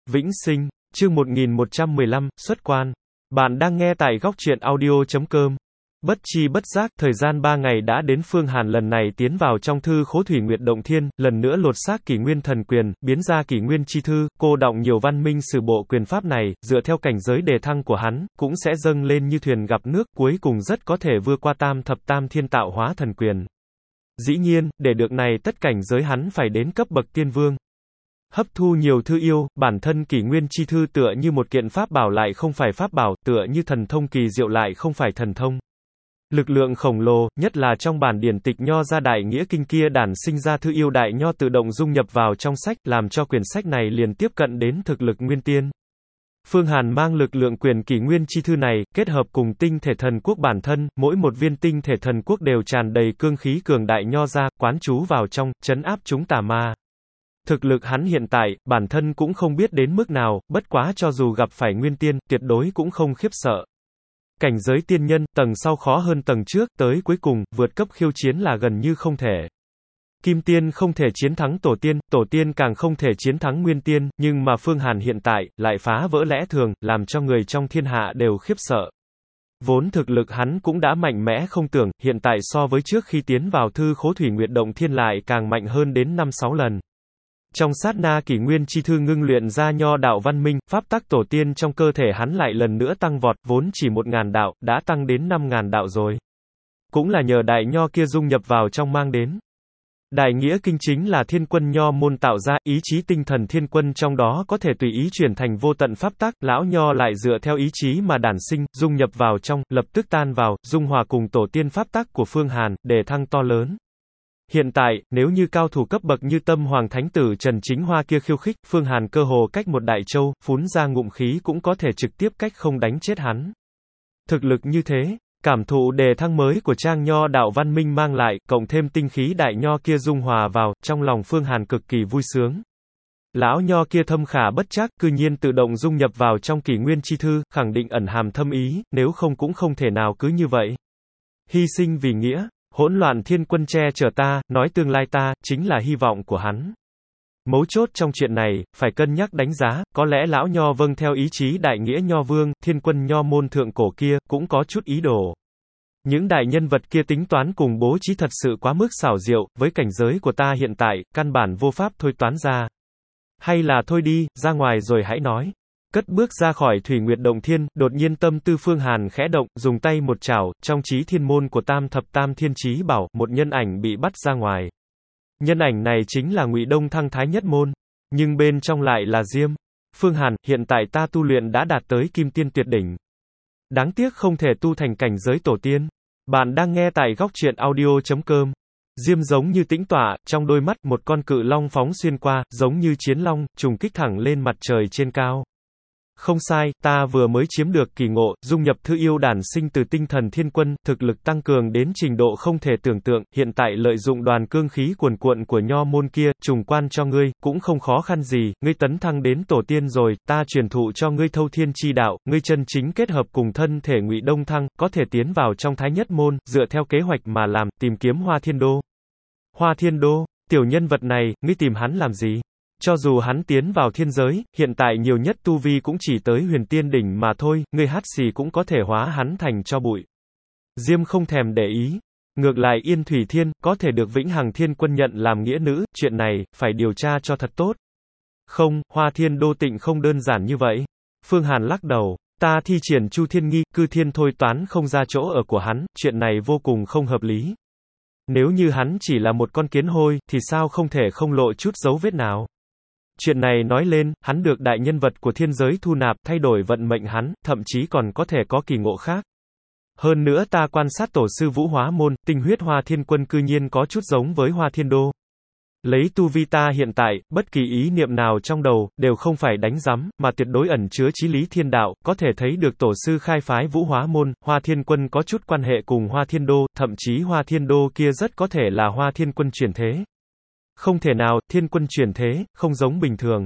Vĩnh sinh, chương 1115, xuất quan. Bạn đang nghe tại góc truyện audio.com. Bất chi bất giác, thời gian 3 ngày đã đến. Phương Hàn lần này tiến vào trong thư khố Thủy Nguyệt Động Thiên, lần nữa lột xác kỷ nguyên thần quyền, biến ra kỷ nguyên chi thư, cô đọng nhiều văn minh sử bộ quyền pháp này, dựa theo cảnh giới đề thăng của hắn, cũng sẽ dâng lên như thuyền gặp nước, cuối cùng rất có thể vượt qua tam thập tam thiên tạo hóa thần quyền. Dĩ nhiên, để được này tất cảnh giới hắn phải đến cấp bậc tiên vương. Hấp thu nhiều thư yêu, bản thân kỷ nguyên chi thư tựa như một kiện pháp bảo lại không phải pháp bảo, tựa như thần thông kỳ diệu lại không phải thần thông. Lực lượng khổng lồ, nhất là trong bản điển tịch Nho gia đại nghĩa kinh kia đản sinh ra thư yêu đại nho tự động dung nhập vào trong sách, làm cho quyển sách này liền tiếp cận đến thực lực nguyên tiên. Phương Hàn mang lực lượng quyền kỷ nguyên chi thư này, kết hợp cùng tinh thể thần quốc bản thân, mỗi một viên tinh thể thần quốc đều tràn đầy cương khí cường đại Nho gia, quán trú vào trong, trấn áp chúng tà ma. Thực lực hắn hiện tại, bản thân cũng không biết đến mức nào, bất quá cho dù gặp phải nguyên tiên, tuyệt đối cũng không khiếp sợ. Cảnh giới tiên nhân, tầng sau khó hơn tầng trước, tới cuối cùng, vượt cấp khiêu chiến là gần như không thể. Kim tiên không thể chiến thắng tổ tiên càng không thể chiến thắng nguyên tiên, nhưng mà Phương Hàn hiện tại, lại phá vỡ lẽ thường, làm cho người trong thiên hạ đều khiếp sợ. Vốn thực lực hắn cũng đã mạnh mẽ không tưởng, hiện tại so với trước khi tiến vào thư khố Thủy Nguyệt Động Thiên lại càng mạnh hơn đến 5-6 lần. Trong sát na kỷ nguyên chi thư ngưng luyện ra nho đạo văn minh, pháp tắc tổ tiên trong cơ thể hắn lại lần nữa tăng vọt, vốn chỉ 1.000 đạo, đã tăng đến 5.000 đạo rồi. Cũng là nhờ đại nho kia dung nhập vào trong mang đến. Đại nghĩa kinh chính là thiên quân nho môn tạo ra, ý chí tinh thần thiên quân trong đó có thể tùy ý chuyển thành vô tận pháp tắc, lão nho lại dựa theo ý chí mà đản sinh, dung nhập vào trong, lập tức tan vào, dung hòa cùng tổ tiên pháp tắc của Phương Hàn, để thăng to lớn. Hiện tại, nếu như cao thủ cấp bậc như Tâm Hoàng Thánh Tử Trần Chính Hoa kia khiêu khích, Phương Hàn cơ hồ cách một đại châu, phún ra ngụm khí cũng có thể trực tiếp cách không đánh chết hắn. Thực lực như thế, cảm thụ đề thăng mới của trang nho đạo văn minh mang lại, cộng thêm tinh khí đại nho kia dung hòa vào, trong lòng Phương Hàn cực kỳ vui sướng. Lão nho kia thâm khả bất trắc, cư nhiên tự động dung nhập vào trong kỷ nguyên chi thư, khẳng định ẩn hàm thâm ý, nếu không cũng không thể nào cứ như vậy. Hy sinh vì nghĩa. Hỗn loạn thiên quân che chở ta, nói tương lai ta, chính là hy vọng của hắn. Mấu chốt trong chuyện này, phải cân nhắc đánh giá, có lẽ lão nho vâng theo ý chí đại nghĩa nho vương, thiên quân nho môn thượng cổ kia, cũng có chút ý đồ. Những đại nhân vật kia tính toán cùng bố trí thật sự quá mức xảo diệu, với cảnh giới của ta hiện tại, căn bản vô pháp thôi toán ra. Hay là thôi đi, ra ngoài rồi hãy nói. Cất bước ra khỏi Thủy Nguyệt Động Thiên, đột nhiên tâm tư Phương Hàn khẽ động, dùng tay một chảo, trong chí thiên môn của tam thập tam thiên chí bảo, một nhân ảnh bị bắt ra ngoài. Nhân ảnh này chính là Ngụy Đông Thăng Thái Nhất Môn, nhưng bên trong lại là Diêm. Phương Hàn, hiện tại ta tu luyện đã đạt tới kim tiên tuyệt đỉnh. Đáng tiếc không thể tu thành cảnh giới tổ tiên. Bạn đang nghe tại góc truyện audio.com. Diêm giống như tĩnh tọa, trong đôi mắt một con cự long phóng xuyên qua, giống như chiến long, trùng kích thẳng lên mặt trời trên cao. Không sai, ta vừa mới chiếm được kỳ ngộ, dung nhập thư yêu đản sinh từ tinh thần thiên quân, thực lực tăng cường đến trình độ không thể tưởng tượng, hiện tại lợi dụng đoàn cương khí cuồn cuộn của nho môn kia, trùng quan cho ngươi, cũng không khó khăn gì, ngươi tấn thăng đến tổ tiên rồi, ta truyền thụ cho ngươi thâu thiên chi đạo, ngươi chân chính kết hợp cùng thân thể Ngụy Đông Thăng, có thể tiến vào trong Thái Nhất Môn, dựa theo kế hoạch mà làm, tìm kiếm Hoa Thiên Đô. Hoa Thiên Đô, tiểu nhân vật này, ngươi tìm hắn làm gì? Cho dù hắn tiến vào thiên giới, hiện tại nhiều nhất tu vi cũng chỉ tới huyền tiên đỉnh mà thôi, ngươi hắt xì cũng có thể hóa hắn thành cho bụi. Diêm không thèm để ý. Ngược lại Yên Thủy Thiên, có thể được Vĩnh Hằng Thiên Quân nhận làm nghĩa nữ, chuyện này, phải điều tra cho thật tốt. Không, Hoa Thiên Đô tịnh không đơn giản như vậy. Phương Hàn lắc đầu, ta thi triển Chu Thiên Nghi, cư thiên thôi toán không ra chỗ ở của hắn, chuyện này vô cùng không hợp lý. Nếu như hắn chỉ là một con kiến hôi, thì sao không thể không lộ chút dấu vết nào. Chuyện này nói lên, hắn được đại nhân vật của thiên giới thu nạp, thay đổi vận mệnh hắn, thậm chí còn có thể có kỳ ngộ khác. Hơn nữa ta quan sát tổ sư Vũ Hóa Môn, tinh huyết Hoa Thiên Quân cư nhiên có chút giống với Hoa Thiên Đô. Lấy tu vi ta hiện tại, bất kỳ ý niệm nào trong đầu, đều không phải đánh rắm, mà tuyệt đối ẩn chứa chí lý thiên đạo, có thể thấy được tổ sư khai phái Vũ Hóa Môn, Hoa Thiên Quân có chút quan hệ cùng Hoa Thiên Đô, thậm chí Hoa Thiên Đô kia rất có thể là Hoa Thiên Quân chuyển thế. Không thể nào, thiên quân chuyển thế, không giống bình thường.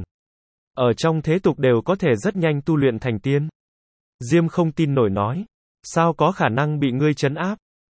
Ở trong thế tục đều có thể rất nhanh tu luyện thành tiên. Diêm không tin nổi nói. Sao có khả năng bị ngươi trấn áp?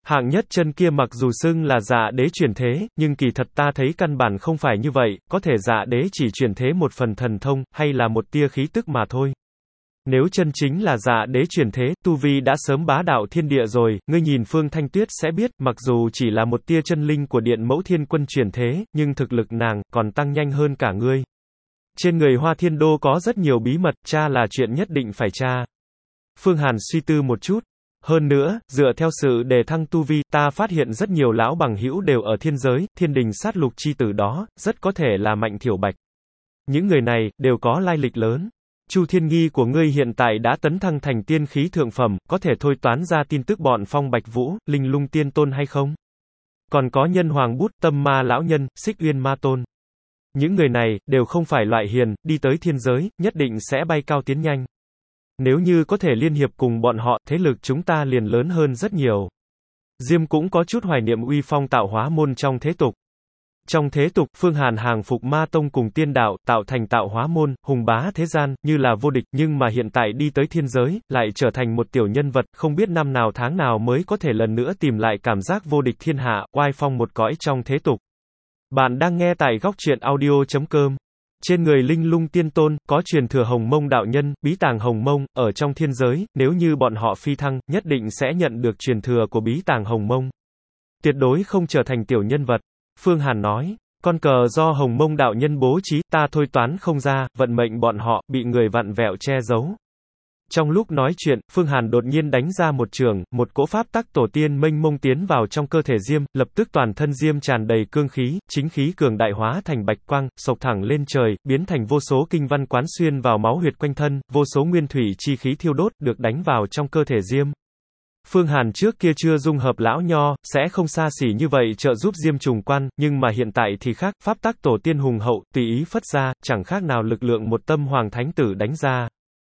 Hạng nhất chân kia mặc dù xưng là dạ đế chuyển thế, nhưng kỳ thật ta thấy căn bản không phải như vậy, có thể dạ đế chỉ chuyển thế một phần thần thông, hay là một tia khí tức mà thôi. Nếu chân chính là dạ đế chuyển thế, tu vi đã sớm bá đạo thiên địa rồi, ngươi nhìn Phương Thanh Tuyết sẽ biết, mặc dù chỉ là một tia chân linh của Điện Mẫu Thiên Quân chuyển thế, nhưng thực lực nàng còn tăng nhanh hơn cả ngươi. Trên người Hoa Thiên Đô có rất nhiều bí mật, tra là chuyện nhất định phải tra. Phương Hàn suy tư một chút. Hơn nữa, dựa theo sự đề thăng tu vi, ta phát hiện rất nhiều lão bằng hữu đều ở thiên giới, thiên đình sát lục chi tử đó, rất có thể là Mạnh Thiểu Bạch. Những người này, đều có lai lịch lớn. Chu Thiên Nghi của ngươi hiện tại đã tấn thăng thành tiên khí thượng phẩm, có thể thôi toán ra tin tức bọn Phong Bạch Vũ, Linh Lung Tiên Tôn hay không? Còn có Nhân Hoàng Bút, Tâm Ma Lão Nhân, Xích Uyên Ma Tôn. Những người này, đều không phải loại hiền, đi tới thiên giới, nhất định sẽ bay cao tiến nhanh. Nếu như có thể liên hiệp cùng bọn họ, thế lực chúng ta liền lớn hơn rất nhiều. Diêm cũng có chút hoài niệm uy phong tạo hóa môn trong thế tục. Trong thế tục, Phương Hàn hàng phục ma tông cùng tiên đạo, tạo thành tạo hóa môn, hùng bá thế gian, như là vô địch, nhưng mà hiện tại đi tới thiên giới, lại trở thành một tiểu nhân vật, không biết năm nào tháng nào mới có thể lần nữa tìm lại cảm giác vô địch thiên hạ, oai phong một cõi trong thế tục. Bạn đang nghe tại góc truyện audio.com. Trên người Linh Lung Tiên Tôn, có truyền thừa Hồng Mông đạo nhân, bí tàng Hồng Mông, ở trong thiên giới, nếu như bọn họ phi thăng, nhất định sẽ nhận được truyền thừa của bí tàng Hồng Mông. Tuyệt đối không trở thành tiểu nhân vật. Phương Hàn nói, con cờ do Hồng Mông đạo nhân bố trí, ta thôi toán không ra, vận mệnh bọn họ, bị người vặn vẹo che giấu. Trong lúc nói chuyện, Phương Hàn đột nhiên đánh ra một trường, một cỗ pháp tắc tổ tiên mênh mông tiến vào trong cơ thể Diêm, lập tức toàn thân Diêm tràn đầy cương khí, chính khí cường đại hóa thành bạch quang, sộc thẳng lên trời, biến thành vô số kinh văn quán xuyên vào máu huyệt quanh thân, vô số nguyên thủy chi khí thiêu đốt, được đánh vào trong cơ thể Diêm. Phương Hàn trước kia chưa dung hợp lão nho, sẽ không xa xỉ như vậy trợ giúp Diêm trùng quan, nhưng mà hiện tại thì khác, pháp tắc tổ tiên hùng hậu, tùy ý phất ra, chẳng khác nào lực lượng một tâm hoàng thánh tử đánh ra.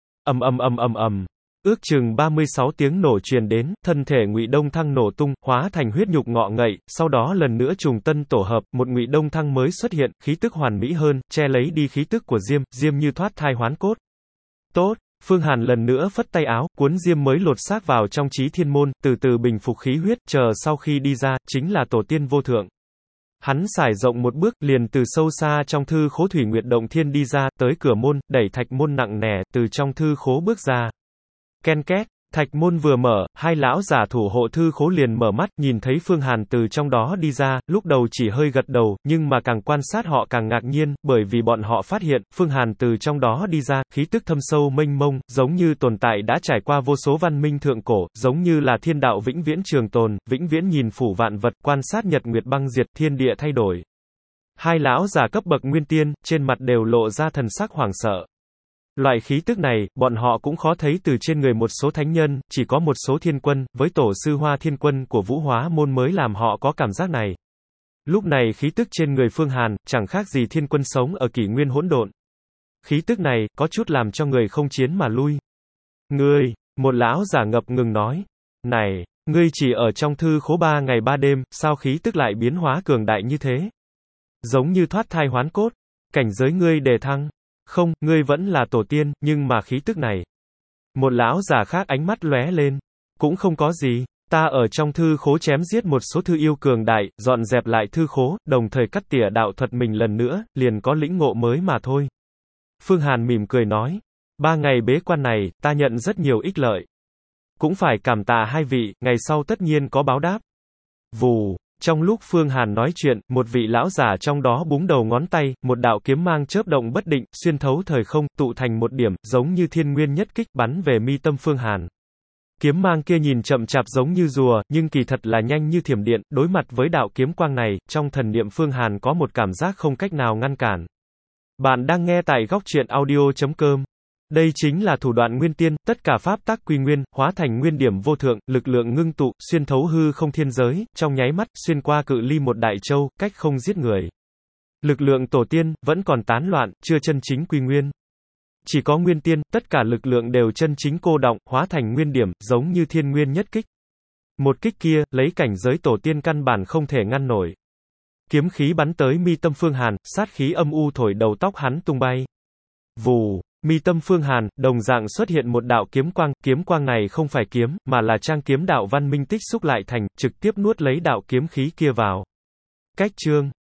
Ầm. Ước chừng 36 tiếng nổ truyền đến, thân thể Ngụy Đông Thăng nổ tung, hóa thành huyết nhục ngọ ngậy, sau đó lần nữa trùng tân tổ hợp, một Ngụy Đông Thăng mới xuất hiện, khí tức hoàn mỹ hơn, che lấy đi khí tức của Diêm, Diêm như thoát thai hoán cốt. Tốt, Phương Hàn lần nữa phất tay áo, cuốn Diêm mới lột xác vào trong Chí Thiên môn, từ từ bình phục khí huyết, chờ sau khi đi ra, chính là tổ tiên vô thượng. Hắn xải rộng một bước, liền từ sâu xa trong thư khố Thủy Nguyệt Động Thiên đi ra, tới cửa môn, đẩy thạch môn nặng nề, từ trong thư khố bước ra. Ken két, thạch môn vừa mở, hai lão giả thủ hộ thư khố liền mở mắt, nhìn thấy Phương Hàn từ trong đó đi ra, lúc đầu chỉ hơi gật đầu, nhưng mà càng quan sát họ càng ngạc nhiên, bởi vì bọn họ phát hiện, Phương Hàn từ trong đó đi ra, khí tức thâm sâu mênh mông, giống như tồn tại đã trải qua vô số văn minh thượng cổ, giống như là thiên đạo vĩnh viễn trường tồn, vĩnh viễn nhìn phủ vạn vật, quan sát nhật nguyệt băng diệt, thiên địa thay đổi. Hai lão giả cấp bậc nguyên tiên, trên mặt đều lộ ra thần sắc hoảng sợ. Loại khí tức này, bọn họ cũng khó thấy từ trên người một số thánh nhân, chỉ có một số thiên quân, với tổ sư Hoa Thiên Quân của Vũ Hóa môn mới làm họ có cảm giác này. Lúc này khí tức trên người Phương Hàn, chẳng khác gì thiên quân sống ở kỷ nguyên hỗn độn. Khí tức này, có chút làm cho người không chiến mà lui. Ngươi, một lão giả ngập ngừng nói. Này, ngươi chỉ ở trong thư khố 3 ngày 3 đêm, sao khí tức lại biến hóa cường đại như thế? Giống như thoát thai hoán cốt. Cảnh giới ngươi đề thăng. Không, ngươi vẫn là tổ tiên, nhưng mà khí tức này. Một lão giả khác ánh mắt lóe lên. Cũng không có gì, ta ở trong thư khố chém giết một số thư yêu cường đại, dọn dẹp lại thư khố, đồng thời cắt tỉa đạo thuật mình lần nữa, liền có lĩnh ngộ mới mà thôi. Phương Hàn mỉm cười nói, 3 ngày bế quan này, ta nhận rất nhiều ích lợi. Cũng phải cảm tạ hai vị, ngày sau tất nhiên có báo đáp. Vù. Trong lúc Phương Hàn nói chuyện, một vị lão giả trong đó búng đầu ngón tay, một đạo kiếm mang chớp động bất định, xuyên thấu thời không, tụ thành một điểm, giống như thiên nguyên nhất kích, bắn về mi tâm Phương Hàn. Kiếm mang kia nhìn chậm chạp giống như rùa, nhưng kỳ thật là nhanh như thiểm điện, đối mặt với đạo kiếm quang này, trong thần niệm Phương Hàn có một cảm giác không cách nào ngăn cản. Bạn đang nghe tại góc truyện audio.com. Đây chính là thủ đoạn nguyên tiên, tất cả pháp tắc quy nguyên, hóa thành nguyên điểm vô thượng, lực lượng ngưng tụ, xuyên thấu hư không thiên giới, trong nháy mắt, xuyên qua cự ly một đại châu, cách không giết người. Lực lượng tổ tiên, vẫn còn tán loạn, chưa chân chính quy nguyên. Chỉ có nguyên tiên, tất cả lực lượng đều chân chính cô đọng, hóa thành nguyên điểm, giống như thiên nguyên nhất kích. Một kích kia, lấy cảnh giới tổ tiên căn bản không thể ngăn nổi. Kiếm khí bắn tới mi tâm Phương Hàn, sát khí âm u thổi đầu tóc hắn tung bay. Vù. Mi tâm Phương Hàn, đồng dạng xuất hiện một đạo kiếm quang này không phải kiếm, mà là trang kiếm đạo văn minh tích xúc lại thành, trực tiếp nuốt lấy đạo kiếm khí kia vào. Cách chương